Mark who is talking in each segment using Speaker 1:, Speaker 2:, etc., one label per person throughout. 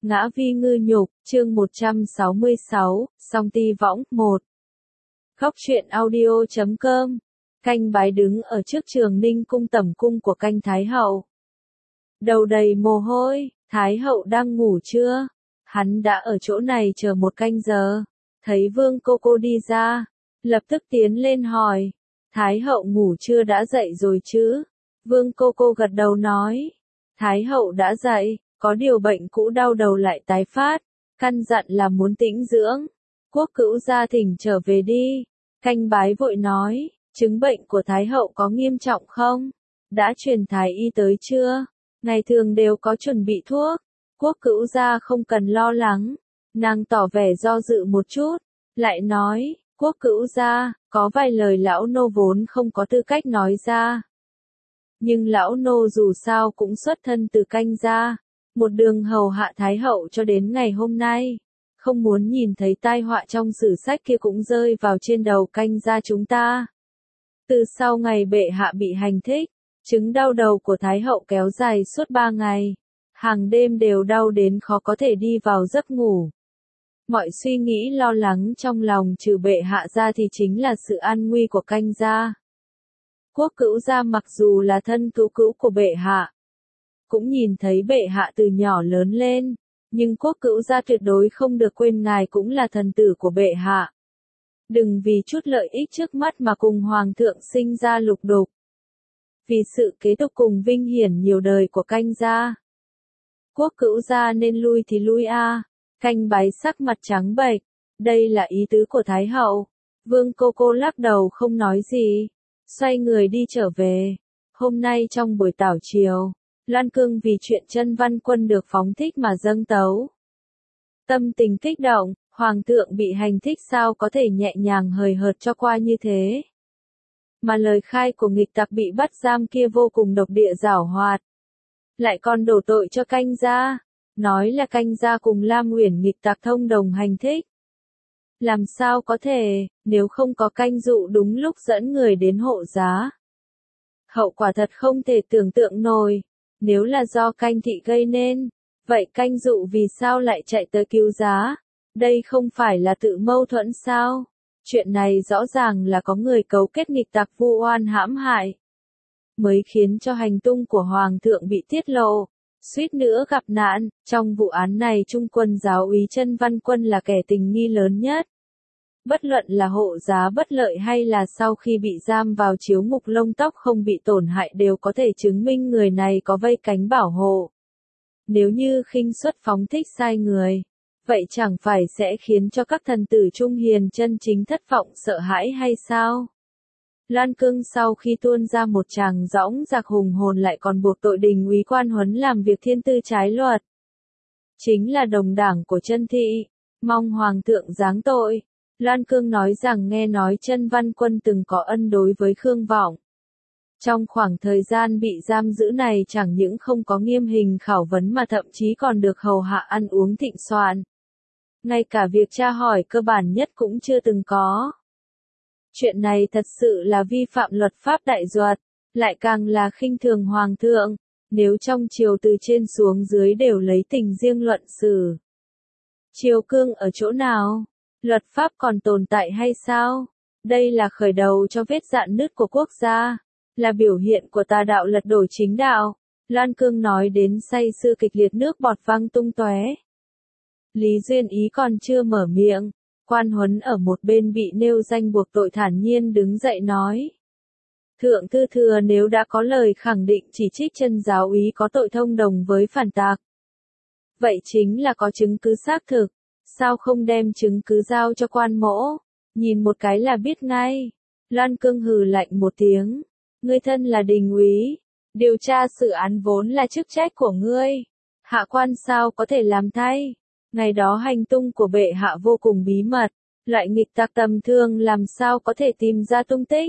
Speaker 1: Ngã vi ngư nhục, chương 166, song ti võng, 1. Góc truyện audio.com. Canh bái đứng ở trước Trường Ninh cung tẩm cung của canh Thái hậu. Đầu đầy mồ hôi, Thái hậu đang ngủ chưa? Hắn đã ở chỗ này chờ một canh giờ. Thấy Vương cô cô đi ra, lập tức tiến lên hỏi. Thái hậu ngủ chưa, đã dậy rồi chứ? Vương cô cô gật đầu nói. Thái hậu đã dậy, có điều bệnh cũ đau đầu lại tái phát, căn dặn là muốn tĩnh dưỡng. Quốc cữu gia thỉnh trở về đi. Canh bái vội nói, chứng bệnh của Thái hậu có nghiêm trọng không? Đã truyền Thái y tới chưa? Ngày thường đều có chuẩn bị thuốc. Quốc cữu gia không cần lo lắng. Nàng tỏ vẻ do dự một chút, lại nói, quốc cữu gia, có vài lời lão nô vốn không có tư cách nói ra. Nhưng lão nô dù sao cũng xuất thân từ canh gia, một đường hầu hạ Thái hậu cho đến ngày hôm nay. Không muốn nhìn thấy tai họa trong sử sách kia cũng rơi vào trên đầu canh gia chúng ta. Từ sau ngày bệ hạ bị hành thích, chứng đau đầu của Thái hậu kéo dài suốt 3 ngày. Hàng đêm đều đau đến khó có thể đi vào giấc ngủ. Mọi suy nghĩ lo lắng trong lòng trừ bệ hạ ra thì chính là sự an nguy của canh gia. Quốc cữu gia mặc dù là thân cứu cữu của bệ hạ, cũng nhìn thấy bệ hạ từ nhỏ lớn lên, nhưng quốc cữu gia tuyệt đối không được quên ngài cũng là thần tử của bệ hạ. Đừng vì chút lợi ích trước mắt mà cùng hoàng thượng sinh ra lục đục. Vì sự kế tục cùng vinh hiển nhiều đời của canh gia, quốc cữu gia nên lui thì lui a. Canh bái sắc mặt trắng bệch, đây là ý tứ của Thái hậu. Vương cô cô lắc đầu không nói gì, xoay người đi trở về. Hôm nay trong buổi tảo triều, Lan Cương vì chuyện Chân Văn Quân được phóng thích mà dâng tấu. Tâm tình kích động, hoàng thượng bị hành thích sao có thể nhẹ nhàng hời hợt cho qua như thế. Mà lời khai của nghịch tặc bị bắt giam kia vô cùng độc địa giảo hoạt. Lại còn đổ tội cho canh gia, nói là canh gia cùng Lam Uyển nghịch tặc thông đồng hành thích. Làm sao có thể, nếu không có canh dụ đúng lúc dẫn người đến hộ giá. Hậu quả thật không thể tưởng tượng nổi. Nếu là do canh thị gây nên, vậy canh dụ vì sao lại chạy tới cứu giá? Đây không phải là tự mâu thuẫn sao? Chuyện này rõ ràng là có người cấu kết nghịch tặc vu oan hãm hại, mới khiến cho hành tung của hoàng thượng bị tiết lộ, suýt nữa gặp nạn. Trong vụ án này Trung quân giáo úy Chân Văn Quân là kẻ tình nghi lớn nhất. Bất luận là hộ giá bất lợi hay là sau khi bị giam vào chiếu ngục lông tóc không bị tổn hại đều có thể chứng minh người này có vây cánh bảo hộ. Nếu như khinh suất phóng thích sai người, vậy chẳng phải sẽ khiến cho các thần tử trung hiền chân chính thất vọng sợ hãi hay sao? Lan Cương sau khi tuôn ra một tràng dõng dạc hùng hồn lại còn buộc tội đình úy Quan Huấn làm việc thiên tư trái luật. Chính là đồng đảng của Chân thị, mong hoàng thượng giáng tội. Lan Cương nói rằng nghe nói Chân Văn Quân từng có ân đối với Khương Vọng. Trong khoảng thời gian bị giam giữ này chẳng những không có nghiêm hình khảo vấn mà thậm chí còn được hầu hạ ăn uống thịnh soạn. Ngay cả việc tra hỏi cơ bản nhất cũng chưa từng có. Chuyện này thật sự là vi phạm luật pháp đại duật, lại càng là khinh thường hoàng thượng, nếu trong triều từ trên xuống dưới đều lấy tình riêng luận xử. Triều cương ở chỗ nào? Luật pháp còn tồn tại hay sao? Đây là khởi đầu cho vết rạn nứt của quốc gia, là biểu hiện của tà đạo lật đổ chính đạo. Lan Cương nói đến say sưa kịch liệt nước bọt văng tung tóe. Lý Duyên Ý còn chưa mở miệng, Quan Huấn ở một bên bị nêu danh buộc tội thản nhiên đứng dậy nói. Thượng thư thừa nếu đã có lời khẳng định chỉ trích Chân giáo úy có tội thông đồng với phản tặc, vậy chính là có chứng cứ xác thực. Sao không đem chứng cứ giao cho quan mỗ? Nhìn một cái là biết ngay. Lan Cương hừ lạnh một tiếng. Ngươi thân là đình úy, điều tra xử án vốn là chức trách của ngươi. Hạ quan sao có thể làm thay? Ngày đó hành tung của bệ hạ vô cùng bí mật. Loại nghịch tặc tầm thường làm sao có thể tìm ra tung tích?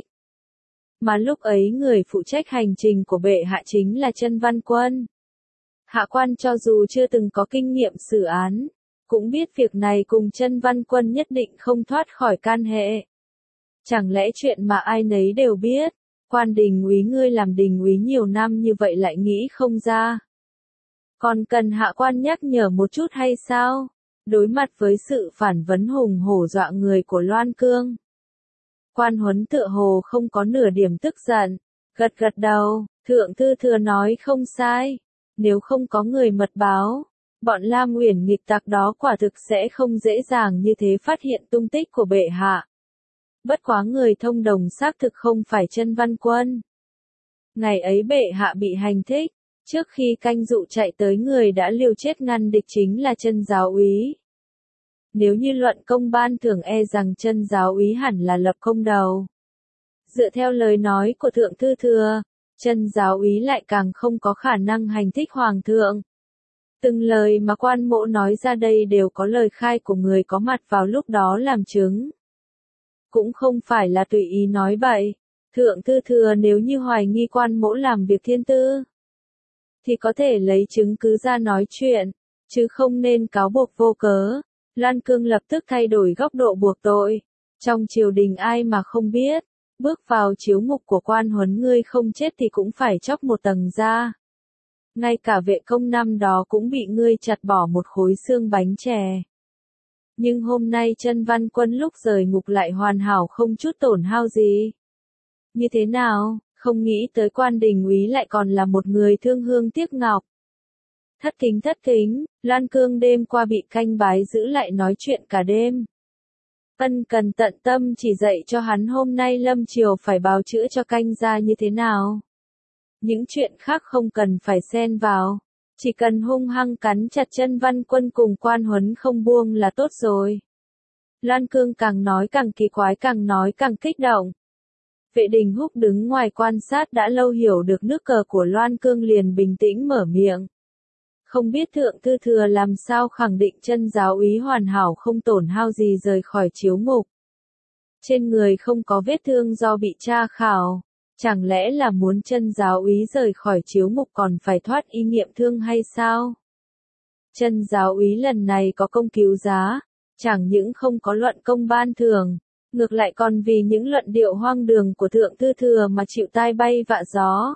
Speaker 1: Mà lúc ấy người phụ trách hành trình của bệ hạ chính là Chân Văn Quân. Hạ quan cho dù chưa từng có kinh nghiệm xử án, cũng biết việc này cùng Chân Văn Quân nhất định không thoát khỏi can hệ. Chẳng lẽ chuyện mà ai nấy đều biết, Quan đình úy ngươi làm đình úy nhiều năm như vậy lại nghĩ không ra? Còn cần hạ quan nhắc nhở một chút hay sao? Đối mặt với sự phản vấn hùng hổ dọa người của Loan Cương, Quan Huấn tựa hồ không có nửa điểm tức giận, gật gật đầu, thượng thư thừa nói không sai. Nếu không có người mật báo, bọn Lam Uyển nghịch tặc đó quả thực sẽ không dễ dàng như thế phát hiện tung tích của bệ hạ. Bất quá người thông đồng xác thực không phải Chân Văn Quân. Ngày ấy bệ hạ bị hành thích, trước khi canh dụ chạy tới người đã liều chết ngăn địch chính là Chân giáo úy. Nếu như luận công ban thưởng e rằng Chân giáo úy hẳn là lập công đầu. Dựa theo lời nói của thượng thư thừa, Chân giáo úy lại càng không có khả năng hành thích hoàng thượng. Từng lời mà quan mỗ nói ra đây đều có lời khai của người có mặt vào lúc đó làm chứng. Cũng không phải là tùy ý nói bậy. Thượng thư thừa nếu như hoài nghi quan mỗ làm việc thiên tư, thì có thể lấy chứng cứ ra nói chuyện, chứ không nên cáo buộc vô cớ. Lan Cương lập tức thay đổi góc độ buộc tội. Trong triều đình ai mà không biết, bước vào chiếu ngục của Quan Huấn ngươi không chết thì cũng phải chóc một tầng da. Ngay cả vệ công năm đó cũng bị ngươi chặt bỏ một khối xương bánh chè. Nhưng hôm nay Chân Văn Quân lúc rời ngục lại hoàn hảo không chút tổn hao gì. Như thế nào, không nghĩ tới Quan Đình úy lại còn là một người thương hương tiếc ngọc. Thất kính, Lan Cương đêm qua bị canh bái giữ lại nói chuyện cả đêm. Ân cần tận tâm chỉ dạy cho hắn hôm nay lâm triều phải bào chữa cho canh gia như thế nào. Những chuyện khác không cần phải xen vào, chỉ cần hung hăng cắn chặt Chân Văn Quân cùng Quan Huấn không buông là tốt rồi. Lan Cương càng nói càng kỳ quái, càng nói càng kích động. Vệ Đình Húc đứng ngoài quan sát đã lâu hiểu được nước cờ của Loan Cương liền bình tĩnh mở miệng. Không biết thượng thư thừa làm sao khẳng định Chân giáo úy hoàn hảo không tổn hao gì rời khỏi chiếu ngục. Trên người không có vết thương do bị tra khảo, chẳng lẽ là muốn Chân giáo úy rời khỏi chiếu ngục còn phải thoát y nghiệm thương hay sao? Chân giáo úy lần này có công cứu giá, chẳng những không có luận công ban thưởng, ngược lại còn vì những luận điệu hoang đường của thượng thư thừa mà chịu tai bay vạ gió.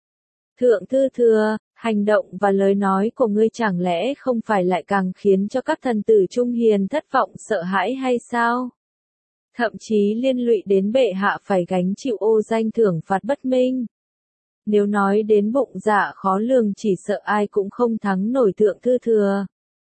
Speaker 1: Thượng thư thừa, hành động và lời nói của ngươi chẳng lẽ không phải lại càng khiến cho các thần tử trung hiền thất vọng sợ hãi hay sao? Thậm chí liên lụy đến bệ hạ phải gánh chịu ô danh thưởng phạt bất minh. Nếu nói đến bụng dạ khó lường chỉ sợ ai cũng không thắng nổi thượng thư thừa.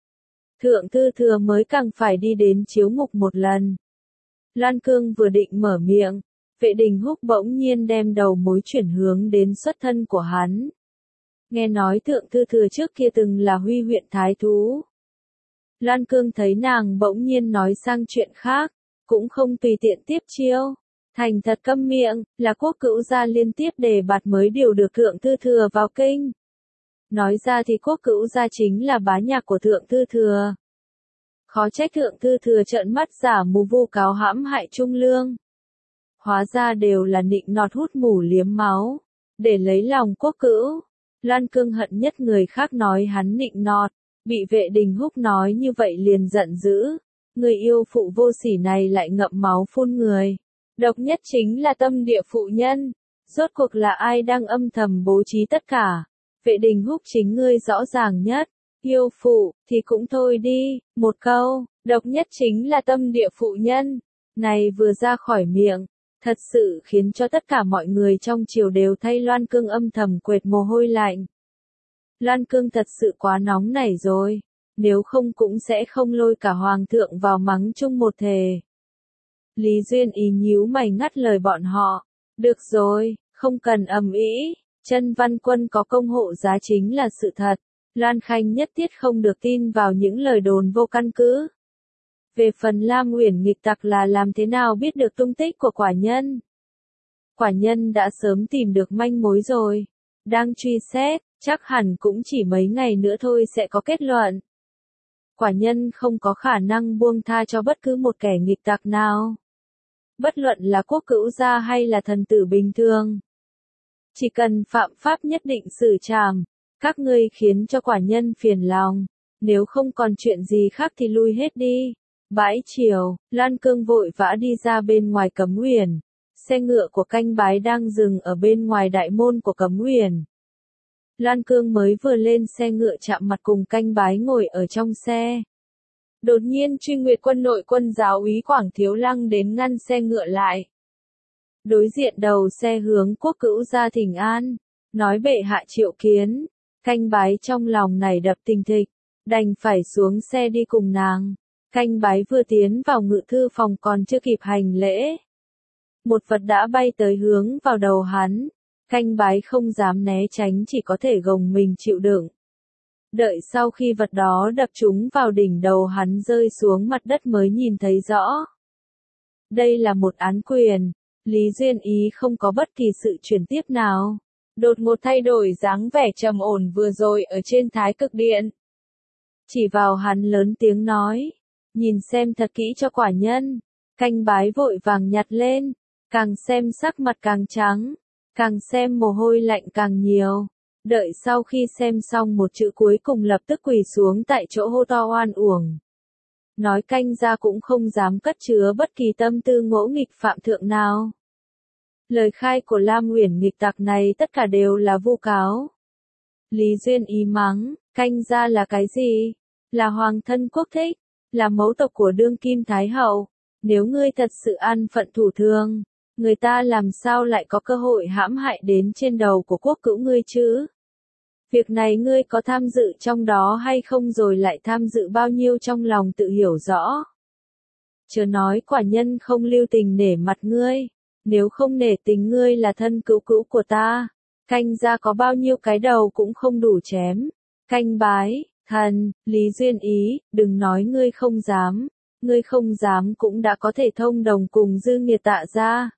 Speaker 1: Thượng thư thừa mới càng phải đi đến chiếu ngục một lần. Lan Cương vừa định mở miệng, Vệ Đình Húc bỗng nhiên đem đầu mối chuyển hướng đến xuất thân của hắn. Nghe nói thượng thư thừa trước kia từng là Huy huyện thái thú. Lan Cương thấy nàng bỗng nhiên nói sang chuyện khác, cũng không tùy tiện tiếp chiêu. Thành thật câm miệng, là Quốc Cữu gia liên tiếp đề bạt mới điều được thượng thư thừa vào kinh. Nói ra thì Quốc Cữu gia chính là bá nhạc của thượng thư thừa. Khó trách thượng thư thừa trợn mắt giả mù vu cáo hãm hại Trung Lương. Hóa ra đều là nịnh nọt hút mủ liếm máu, để lấy lòng Quốc Cữu. Lan Cương hận nhất người khác nói hắn nịnh nọt, bị Vệ Đình Húc nói như vậy liền giận dữ. Người yêu phụ vô sỉ này lại ngậm máu phun người. Độc nhất chính là tâm địa phụ nhân. Rốt cuộc là ai đang âm thầm bố trí tất cả? Vệ Đình Húc chính ngươi rõ ràng nhất. Yêu phụ, thì cũng thôi đi, một câu, độc nhất chính là tâm địa phụ nhân. Này vừa ra khỏi miệng, thật sự khiến cho tất cả mọi người trong triều đều thay Loan Cương âm thầm quệt mồ hôi lạnh. Loan Cương thật sự quá nóng nảy rồi, nếu không cũng sẽ không lôi cả hoàng thượng vào mắng chung một thể. Lý Duyên ý nhíu mày ngắt lời bọn họ. Được rồi, không cần ầm ĩ, Chân Văn Quân có công hộ giá chính là sự thật. Loan Khanh nhất thiết không được tin vào những lời đồn vô căn cứ. Về phần Lam Uyển nghịch tặc là làm thế nào biết được tung tích của quả nhân? Quả nhân đã sớm tìm được manh mối rồi. Đang truy xét, chắc hẳn cũng chỉ mấy ngày nữa thôi sẽ có kết luận. Quả nhân không có khả năng buông tha cho bất cứ một kẻ nghịch tặc nào. Bất luận là Quốc Cữu gia hay là thần tử bình thường. Chỉ cần phạm pháp nhất định xử trảm. Các ngươi khiến cho quả nhân phiền lòng. Nếu không còn chuyện gì khác thì lui hết đi. Bãi chiều, Lan Cương vội vã đi ra bên ngoài Cấm Uyển. Xe ngựa của canh bái đang dừng ở bên ngoài đại môn của Cấm Uyển. Lan Cương mới vừa lên xe ngựa chạm mặt cùng Canh Bái ngồi ở trong xe. Đột nhiên Truy Nguyệt quân nội quân giáo úy Quảng Thiếu Lăng đến ngăn xe ngựa lại. Đối diện đầu xe hướng Quốc Cữu ra thỉnh an, nói bệ hạ triệu kiến. Canh Bái trong lòng này đập thình thịch, đành phải xuống xe đi cùng nàng. Canh Bái vừa tiến vào ngự thư phòng còn chưa kịp hành lễ. Một vật đã bay tới hướng vào đầu hắn. Canh Bái không dám né tránh, chỉ có thể gồng mình chịu đựng. Đợi sau khi vật đó đập trúng vào đỉnh đầu hắn rơi xuống mặt đất mới nhìn thấy rõ. Đây là một án quyền. Lý Duyên Ý không có bất kỳ sự chuyển tiếp nào. Đột ngột thay đổi dáng vẻ trầm ổn vừa rồi ở trên Thái Cực Điện. Chỉ vào hắn lớn tiếng nói, nhìn xem thật kỹ cho quả nhân. Canh Bái vội vàng nhặt lên, càng xem sắc mặt càng trắng, càng xem mồ hôi lạnh càng nhiều. Đợi sau khi xem xong một chữ cuối cùng lập tức quỳ xuống tại chỗ hô to oan uổng. Nói Canh gia cũng không dám cất chứa bất kỳ tâm tư ngỗ nghịch phạm thượng nào. Lời khai của Lam Uyển nghịch tặc này tất cả đều là vu cáo. Lý Duyên Ý mắng, Canh gia là cái gì? Là hoàng thân quốc thích, là mẫu tộc của đương kim thái hậu. Nếu ngươi thật sự an phận thủ thường, người ta làm sao lại có cơ hội hãm hại đến trên đầu của Quốc Cữu ngươi chứ? Việc này ngươi có tham dự trong đó hay không, rồi lại tham dự bao nhiêu trong lòng tự hiểu rõ. Chớ nói quả nhân không lưu tình nể mặt ngươi, nếu không nể tình ngươi là thân cứu cữu của ta, Canh gia có bao nhiêu cái đầu cũng không đủ chém. Canh Bái, thần, Lý Duyên Ý, đừng nói ngươi không dám cũng đã có thể thông đồng cùng Dư Nghiệt Tạ gia.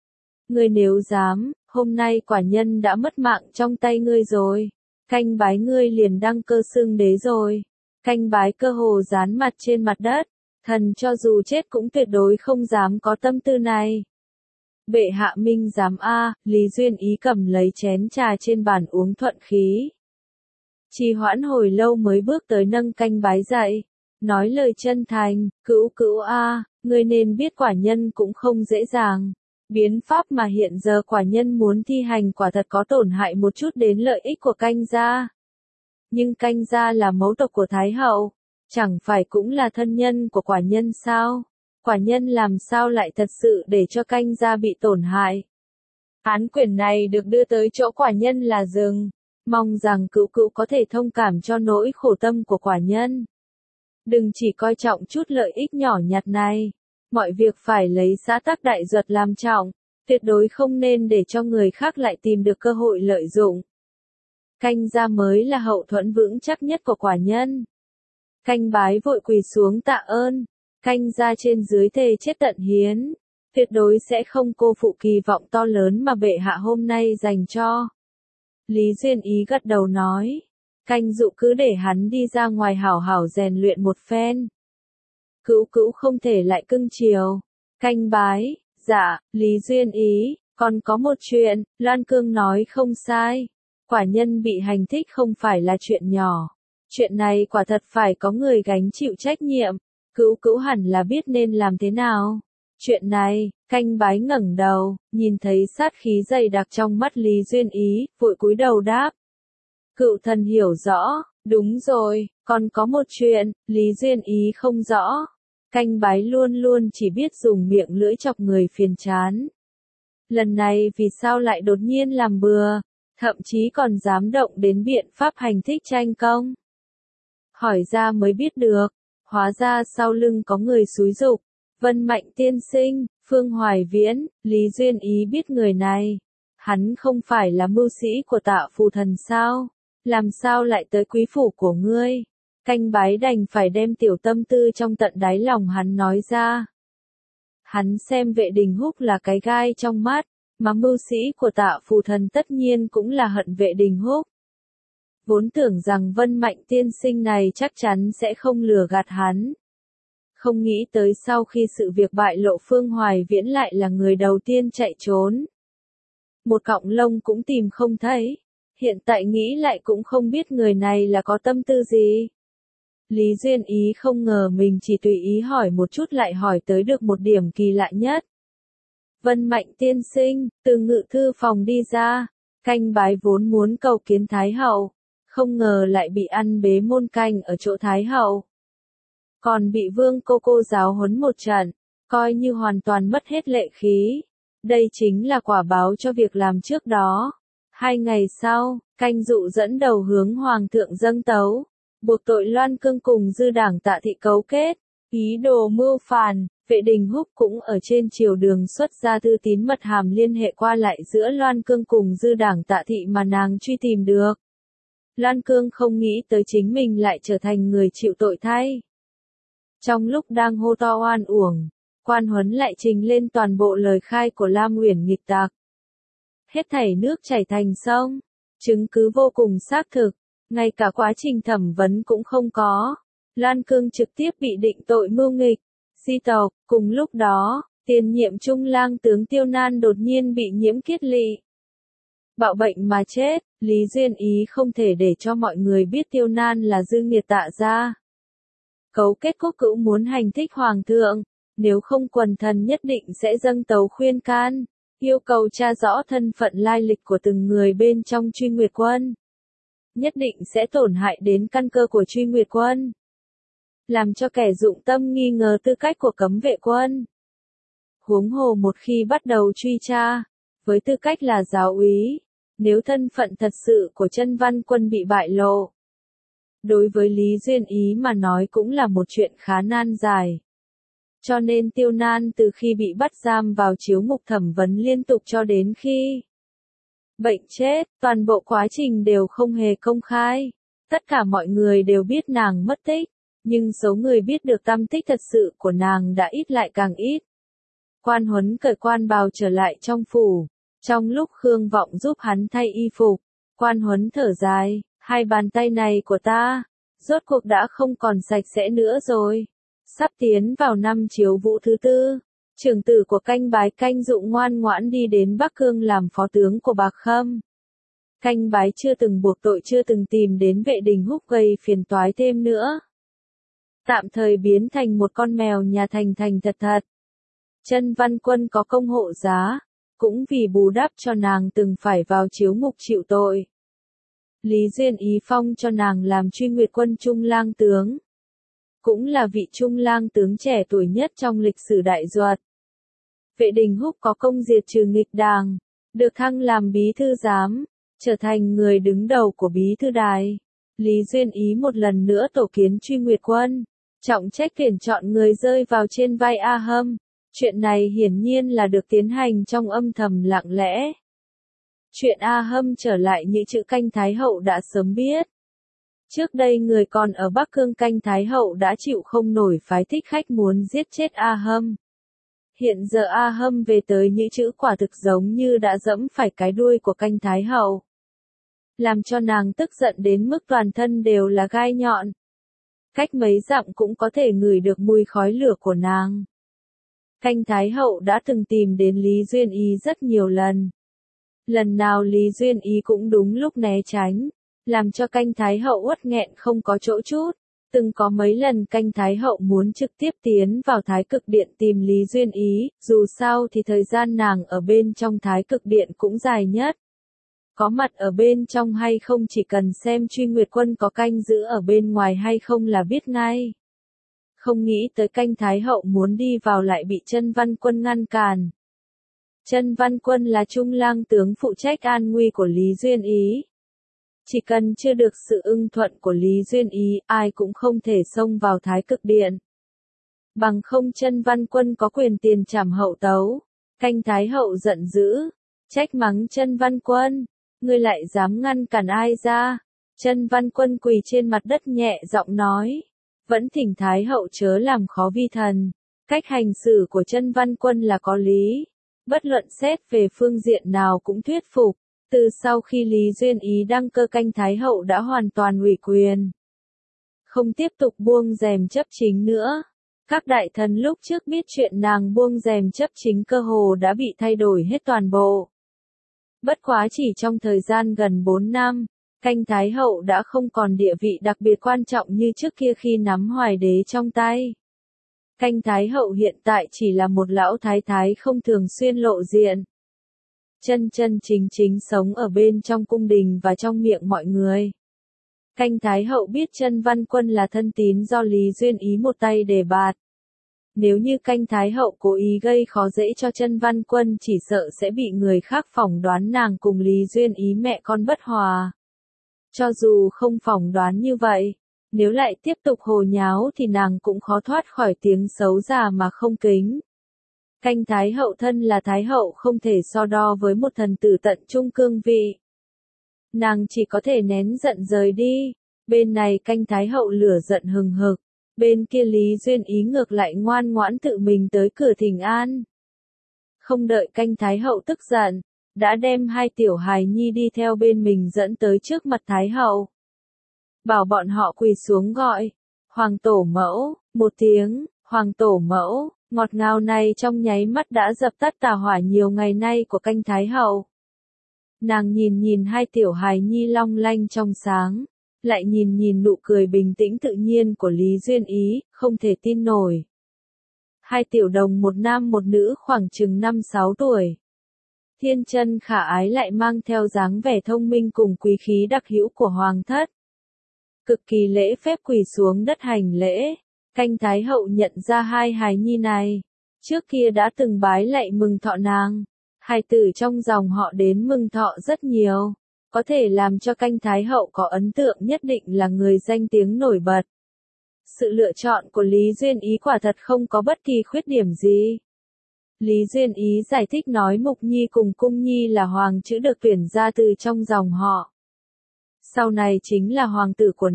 Speaker 1: Ngươi nếu dám, hôm nay quả nhân đã mất mạng trong tay ngươi rồi. Canh Bái, ngươi liền đăng cơ xưng đế rồi. Canh Bái cơ hồ dán mặt trên mặt đất, thần cho dù chết cũng tuyệt đối không dám có tâm tư này. Bệ hạ minh giám a. Lý Duyên Ý cầm lấy chén trà trên bàn uống thuận khí. Trì hoãn hồi lâu mới bước tới nâng Canh Bái dậy, nói lời chân thành, cữu cữu a, ngươi nên biết quả nhân cũng không dễ dàng. Biến pháp mà hiện giờ quả nhân muốn thi hành quả thật có tổn hại một chút đến lợi ích của Canh gia. Nhưng Canh gia là mẫu tộc của Thái hậu, chẳng phải cũng là thân nhân của quả nhân sao? Quả nhân làm sao lại thật sự để cho Canh gia bị tổn hại? Án quyền này được đưa tới chỗ quả nhân là dừng, mong rằng cữu cữu có thể thông cảm cho nỗi khổ tâm của quả nhân. Đừng chỉ coi trọng chút lợi ích nhỏ nhặt này. Mọi việc phải lấy xã tắc đại duật làm trọng, tuyệt đối không nên để cho người khác lại tìm được cơ hội lợi dụng. Canh gia mới là hậu thuẫn vững chắc nhất của quả nhân. Canh Bái vội quỳ xuống tạ ơn, Canh gia trên dưới thề chết tận hiến, tuyệt đối sẽ không cô phụ kỳ vọng to lớn mà bệ hạ hôm nay dành cho. Lý Duyên Ý gật đầu nói, Canh dụ cứ để hắn đi ra ngoài hảo hảo rèn luyện một phen. Cữu cữu không thể lại cưng chiều. Canh Bái, dạ, Lý Duyên Ý, còn có một chuyện, Lan Cương nói không sai. Quả nhân bị hành thích không phải là chuyện nhỏ. Chuyện này quả thật phải có người gánh chịu trách nhiệm. Cữu cữu hẳn là biết nên làm thế nào. Chuyện này, Canh Bái ngẩng đầu, nhìn thấy sát khí dày đặc trong mắt Lý Duyên Ý, vội cúi đầu đáp. Cựu thần hiểu rõ, đúng rồi, còn có một chuyện, Lý Duyên Ý không rõ. Canh Bái luôn luôn chỉ biết dùng miệng lưỡi chọc người phiền chán. Lần này vì sao lại đột nhiên làm bừa, thậm chí còn dám động đến biện pháp hành thích tranh công. Hỏi ra mới biết được, hóa ra sau lưng có người xúi giục. Vân Mạnh tiên sinh, Phương Hoài Viễn, Lý Duyên Ý biết người này. Hắn không phải là mưu sĩ của Tạ Phù Thần sao? Làm sao lại tới quý phủ của ngươi? Canh Bái đành phải đem tiểu tâm tư trong tận đáy lòng hắn nói ra. Hắn xem Vệ Đình Húc là cái gai trong mắt, mà mưu sĩ của Tạ Phù Thần tất nhiên cũng là hận Vệ Đình Húc. Vốn tưởng rằng Vân Mạnh tiên sinh này chắc chắn sẽ không lừa gạt hắn. Không nghĩ tới sau khi sự việc bại lộ, Phương Hoài Viễn lại là người đầu tiên chạy trốn. Một cọng lông cũng tìm không thấy. Hiện tại nghĩ lại cũng không biết người này là có tâm tư gì. Lý Duyên Ý không ngờ mình chỉ tùy ý hỏi một chút lại hỏi tới được một điểm kỳ lạ nhất. Vân Mạnh tiên sinh, từ ngự thư phòng đi ra, Canh bái vốn muốn cầu kiến Thái hậu, không ngờ lại bị ăn bế môn canh ở chỗ Thái hậu. Còn bị vương cô giáo huấn một trận, coi như hoàn toàn mất hết lệ khí. Đây chính là quả báo cho việc làm trước đó. 2 ngày sau, Canh Dụ dẫn đầu hướng hoàng thượng dâng tấu, buộc tội Loan Cương cùng dư đảng Tạ Thị cấu kết, ý đồ mưu phản. Vệ Đình Húc cũng ở trên triều đường xuất ra thư tín mật hàm liên hệ qua lại giữa Loan Cương cùng dư đảng Tạ Thị mà nàng truy tìm được. Loan Cương không nghĩ tới chính mình lại trở thành người chịu tội thay. Trong lúc đang hô to oan uổng, Quan Huấn lại trình lên toàn bộ lời khai của Lam Uyển nghịch tặc. Hết thảy nước chảy thành sông, chứng cứ vô cùng xác thực, ngay cả quá trình thẩm vấn cũng không có. Loan Cương trực tiếp bị định tội mưu nghịch, di tộc. Cùng lúc đó, tiền nhiệm Trung lang tướng Tiêu Nan đột nhiên bị nhiễm kiết lỵ. Bạo bệnh mà chết, Lý Duyên Ý không thể để cho mọi người biết Tiêu Nan là dư nghiệt Tạ gia. Cấu kết quốc cữu muốn hành thích hoàng thượng, nếu không quần thần nhất định sẽ dâng tấu khuyên can, yêu cầu tra rõ thân phận lai lịch của từng người bên trong Truy Nguyệt quân. Nhất định sẽ tổn hại đến căn cơ của Truy Nguyệt quân, làm cho kẻ dụng tâm nghi ngờ tư cách của cấm vệ quân. Huống hồ một khi bắt đầu truy tra, với tư cách là giáo úy, nếu thân phận thật sự của Chân Văn Quân bị bại lộ, đối với Lý Duyên Ý mà nói cũng là một chuyện khá nan giải. Cho nên Tiêu Nan từ khi bị bắt giam vào chiếu ngục thẩm vấn liên tục cho đến khi bệnh chết, toàn bộ quá trình đều không hề công khai. Tất cả mọi người đều biết nàng mất tích, nhưng số người biết được tăm tích thật sự của nàng đã ít lại càng ít. Quan Huấn cởi quan bào trở lại trong phủ, trong lúc Khương Vọng giúp hắn thay y phục, Quan Huấn thở dài, 2 bàn tay này của ta, rốt cuộc đã không còn sạch sẽ nữa rồi. Sắp tiến vào năm Chiếu Vũ thứ 4, trưởng tử của Canh Bái Canh Dụ ngoan ngoãn đi đến Bắc Cương làm phó tướng của Bạc Khâm. Canh Bái chưa từng buộc tội, chưa từng tìm đến Vệ Đình Húc gây phiền toái thêm nữa. Tạm thời biến thành một con mèo nhà thành thành thật thật. Chân Văn Quân có công hộ giá, cũng vì bù đắp cho nàng từng phải vào chiếu ngục chịu tội. Lý Duyên Ý phong cho nàng làm Truy Nguyệt quân trung lang tướng, cũng là vị trung lang tướng trẻ tuổi nhất trong lịch sử Đại Duật. Vệ Đình Húc có công diệt trừ nghịch đảng, được thăng làm bí thư giám, trở thành người đứng đầu của bí thư đài. Lý Duyên Ý một lần nữa tổ kiến Truy Nguyệt quân, trọng trách tuyển chọn người rơi vào trên vai A Hâm. Chuyện này hiển nhiên là được tiến hành trong âm thầm lặng lẽ. Chuyện A Hâm trở lại như chữ Canh Thái hậu đã sớm biết. Trước đây người còn ở Bắc Cương Canh Thái hậu đã chịu không nổi phái thích khách muốn giết chết A Hâm. Hiện giờ A Hâm về tới như chữ quả thực giống như đã dẫm phải cái đuôi của Canh Thái hậu, làm cho nàng tức giận đến mức toàn thân đều là gai nhọn. Cách mấy dặm cũng có thể ngửi được mùi khói lửa của nàng. Canh Thái hậu đã từng tìm đến Lý Duyên Ý rất nhiều lần. Lần nào Lý Duyên Ý cũng đúng lúc né tránh, làm cho Canh Thái hậu uất nghẹn không có chỗ chút. Từng có mấy lần Canh Thái hậu muốn trực tiếp tiến vào Thái Cực Điện tìm Lý Duyên Ý, dù sao thì thời gian nàng ở bên trong Thái Cực Điện cũng dài nhất. Có mặt ở bên trong hay không chỉ cần xem Truy Nguyệt quân có canh giữ ở bên ngoài hay không là biết ngay. Không nghĩ tới Canh Thái hậu muốn đi vào lại bị Chân Văn Quân ngăn cản. Chân Văn Quân là trung lang tướng phụ trách an nguy của Lý Duyên Ý. Chỉ cần chưa được sự ưng thuận của Lý Duyên Ý, ai cũng không thể xông vào Thái Cực Điện. Bằng không Chân Văn Quân có quyền tiền trảm hậu tấu. Canh Thái hậu giận dữ, trách mắng Chân Văn Quân, ngươi lại dám ngăn cản ai ra? Chân Văn Quân quỳ trên mặt đất nhẹ giọng nói, vẫn thỉnh Thái hậu chớ làm khó vi thần. Cách hành xử của Chân Văn Quân là có lý, bất luận xét về phương diện nào cũng thuyết phục. Từ sau khi Lý Duyên Ý đăng cơ Canh Thái hậu đã hoàn toàn ủy quyền, không tiếp tục buông rèm chấp chính nữa. Các đại thần lúc trước biết chuyện nàng buông rèm chấp chính cơ hồ đã bị thay đổi hết toàn bộ. Bất quá chỉ trong thời gian gần 4 năm, Canh Thái hậu đã không còn địa vị đặc biệt quan trọng như trước kia khi nắm Hoài đế trong tay. Canh Thái hậu hiện tại chỉ là một lão thái thái không thường xuyên lộ diện. chân chân chính chính sống ở bên trong cung đình và trong miệng mọi người. Canh Thái Hậu biết Chân Văn Quân là thân tín do Lý Duyên Ý một tay đề bạt. Nếu như Canh Thái Hậu cố ý gây khó dễ cho Chân Văn Quân chỉ sợ sẽ bị người khác phỏng đoán nàng cùng Lý Duyên Ý mẹ con bất hòa. Cho dù không phỏng đoán như vậy, nếu lại tiếp tục hồ nháo thì nàng cũng khó thoát khỏi tiếng xấu già mà không kính. Canh Thái Hậu thân là Thái Hậu không thể so đo với một thần tử tận trung cương vị. Nàng chỉ có thể nén giận rời đi. Bên này Canh Thái Hậu lửa giận hừng hực. Bên kia Lý Duyên Ý ngược lại ngoan ngoãn tự mình tới cửa thỉnh an. Không đợi Canh Thái Hậu tức giận, đã đem hai tiểu hài nhi đi theo bên mình dẫn tới trước mặt Thái Hậu. Bảo bọn họ quỳ xuống gọi, Hoàng Tổ Mẫu, một tiếng, Hoàng Tổ Mẫu, ngọt ngào này trong nháy mắt đã dập tắt tà hỏa nhiều ngày nay của Canh Thái Hậu. Nàng nhìn hai tiểu hài nhi long lanh trong sáng, lại nhìn nụ cười bình tĩnh tự nhiên của Lý Duyên Ý, không thể tin nổi. Hai tiểu đồng một nam một nữ khoảng chừng 5-6 tuổi. Thiên chân khả ái lại mang theo dáng vẻ thông minh cùng quý khí đặc hữu của hoàng thất. Cực kỳ lễ phép quỳ xuống đất hành lễ. Canh Thái Hậu nhận ra hai hài nhi này. Trước kia đã từng bái lạy mừng thọ nàng. Hài tử trong dòng họ đến mừng thọ rất nhiều. Có thể làm cho Canh Thái Hậu có ấn tượng nhất định là người danh tiếng nổi bật. Sự lựa chọn của Lý Duyên Ý quả thật không có bất kỳ khuyết điểm gì. Lý Duyên Ý giải thích nói Mục Nhi cùng Cung Nhi là hoàng chữ được tuyển ra từ trong dòng họ. Sau này chính là hoàng tử của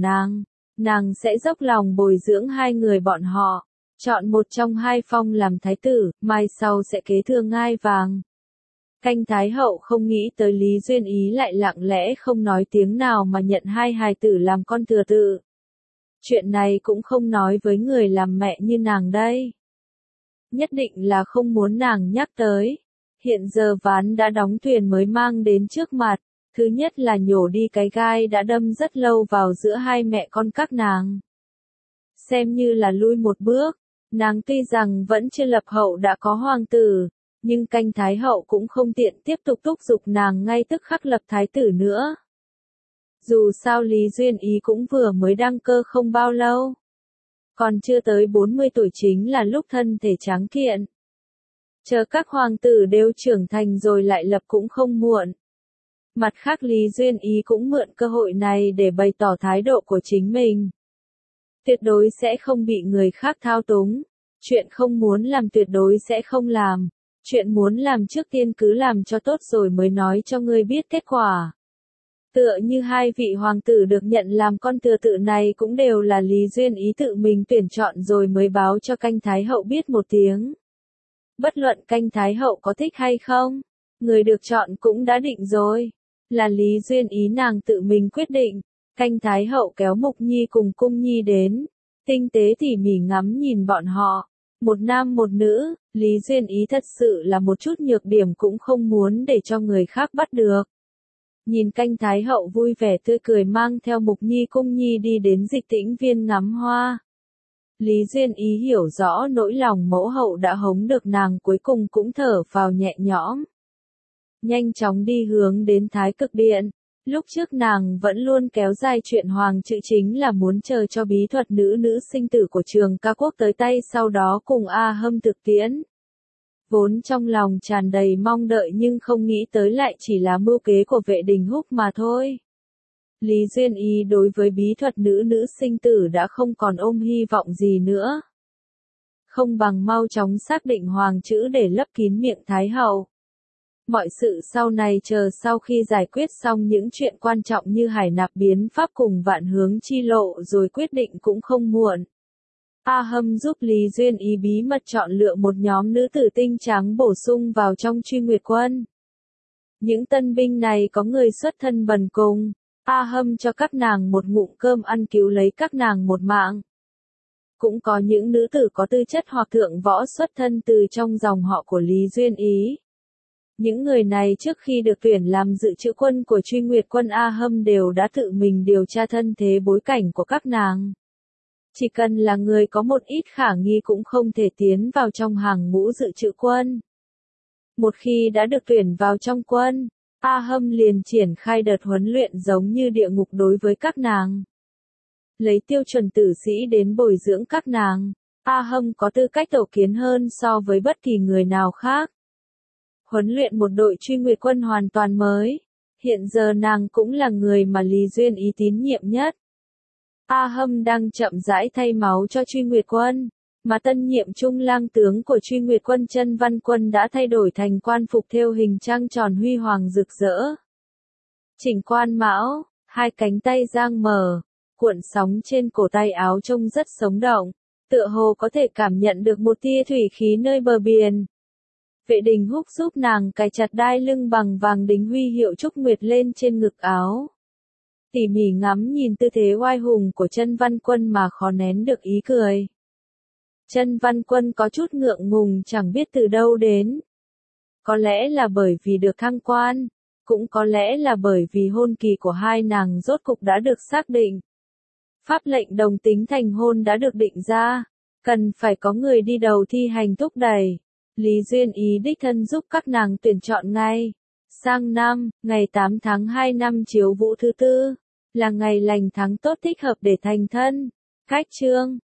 Speaker 1: nàng sẽ dốc lòng bồi dưỡng hai người bọn họ, chọn một trong hai phong làm thái tử, mai sau sẽ kế thừa ngai vàng. Canh Thái Hậu không nghĩ tới Lý Duyên Ý lại lặng lẽ không nói tiếng nào mà nhận hai hài tử làm con thừa tự. Chuyện này cũng không nói với người làm mẹ như nàng đây. Nhất định là không muốn nàng nhắc tới. Hiện giờ ván đã đóng thuyền mới mang đến trước mặt. Thứ nhất là nhổ đi cái gai đã đâm rất lâu vào giữa hai mẹ con các nàng. Xem như là lui một bước. Nàng tuy rằng vẫn chưa lập hậu đã có hoàng tử, nhưng Canh Thái Hậu cũng không tiện tiếp tục thúc giục nàng ngay tức khắc lập thái tử nữa. Dù sao Lý Duyên Ý cũng vừa mới đăng cơ không bao lâu. Còn chưa tới 40 tuổi chính là lúc thân thể tráng kiện. Chờ các hoàng tử đều trưởng thành rồi lại lập cũng không muộn. Mặt khác Lý Duyên Ý cũng mượn cơ hội này để bày tỏ thái độ của chính mình. Tuyệt đối sẽ không bị người khác thao túng. Chuyện không muốn làm tuyệt đối sẽ không làm. Chuyện muốn làm trước tiên cứ làm cho tốt rồi mới nói cho ngươi biết kết quả. Tựa như hai vị hoàng tử được nhận làm con thừa tự này cũng đều là Lý Duyên Ý tự mình tuyển chọn rồi mới báo cho Canh Thái Hậu biết một tiếng. Bất luận Canh Thái Hậu có thích hay không, người được chọn cũng đã định rồi. Là Lý Duyên Ý nàng tự mình quyết định. Canh Thái Hậu kéo Mục Nhi cùng Cung Nhi đến. Tinh tế tỉ mỉ ngắm nhìn bọn họ. Một nam một nữ, Lý Duyên Ý thật sự là một chút nhược điểm cũng không muốn để cho người khác bắt được. Nhìn Canh Thái Hậu vui vẻ tươi cười mang theo Mục Nhi Cung Nhi đi đến Dịch Tĩnh Viên ngắm hoa. Lý Duyên Ý hiểu rõ nỗi lòng mẫu hậu đã hống được nàng cuối cùng cũng thở phào nhẹ nhõm. Nhanh chóng đi hướng đến Thái Cực Điện. Lúc trước nàng vẫn luôn kéo dài chuyện hoàng chữ chính là muốn chờ cho bí thuật nữ sinh tử của Trường Ca Quốc tới tay sau đó cùng A Hâm thực tiễn. Vốn trong lòng tràn đầy mong đợi nhưng không nghĩ tới lại chỉ là mưu kế của Vệ Đình Húc mà thôi. Lý Duyên Ý đối với bí thuật nữ sinh tử đã không còn ôm hy vọng gì nữa. Không bằng mau chóng xác định hoàng chữ để lấp kín miệng Thái Hậu. Mọi sự sau này chờ sau khi giải quyết xong những chuyện quan trọng như hải nạp biến pháp cùng vạn hướng chi lộ rồi quyết định cũng không muộn. A Hâm giúp Lý Duyên Ý bí mật chọn lựa một nhóm nữ tử tinh trắng bổ sung vào trong Truy Nguyệt quân. Những tân binh này có người xuất thân bần cùng. A Hâm cho các nàng một ngụm cơm ăn cứu lấy các nàng một mạng. Cũng có những nữ tử có tư chất hoặc thượng võ xuất thân từ trong dòng họ của Lý Duyên Ý. Những người này trước khi được tuyển làm dự trữ quân của Truy Nguyệt quân A Hâm đều đã tự mình điều tra thân thế bối cảnh của các nàng. Chỉ cần là người có một ít khả nghi cũng không thể tiến vào trong hàng ngũ dự trữ quân. Một khi đã được tuyển vào trong quân, A Hâm liền triển khai đợt huấn luyện giống như địa ngục đối với các nàng. Lấy tiêu chuẩn tử sĩ đến bồi dưỡng các nàng, A Hâm có tư cách tổ kiến hơn so với bất kỳ người nào khác. Huấn luyện một đội truy nguyệt quân hoàn toàn mới. Hiện giờ nàng cũng là người mà Lý Duyên Ý tín nhiệm nhất. A Hâm đang chậm rãi thay máu cho truy nguyệt quân, mà tân nhiệm trung lang tướng của truy nguyệt quân Chân Văn Quân đã thay đổi thành quan phục thêu hình trăng tròn huy hoàng rực rỡ. Chỉnh quan mão, hai cánh tay giang mở, cuộn sóng trên cổ tay áo trông rất sống động, tựa hồ có thể cảm nhận được một tia thủy khí nơi bờ biển. Vệ Đình Húc giúp nàng cài chặt đai lưng bằng vàng đính huy hiệu trúc nguyệt lên trên ngực áo. Tỉ mỉ ngắm nhìn tư thế oai hùng của Chân Văn Quân mà khó nén được ý cười. Chân Văn Quân có chút ngượng ngùng chẳng biết từ đâu đến. Có lẽ là bởi vì được thăng quan, cũng có lẽ là bởi vì hôn kỳ của hai nàng rốt cục đã được xác định. Pháp lệnh đồng tính thành hôn đã được định ra, cần phải có người đi đầu thi hành thúc đẩy. Lý Duyên Ý đích thân giúp các nàng tuyển chọn ngay. Sang năm, ngày 8 tháng 2 năm Chiếu Vũ thứ tư, là ngày lành tháng tốt thích hợp để thành thân. Cách chương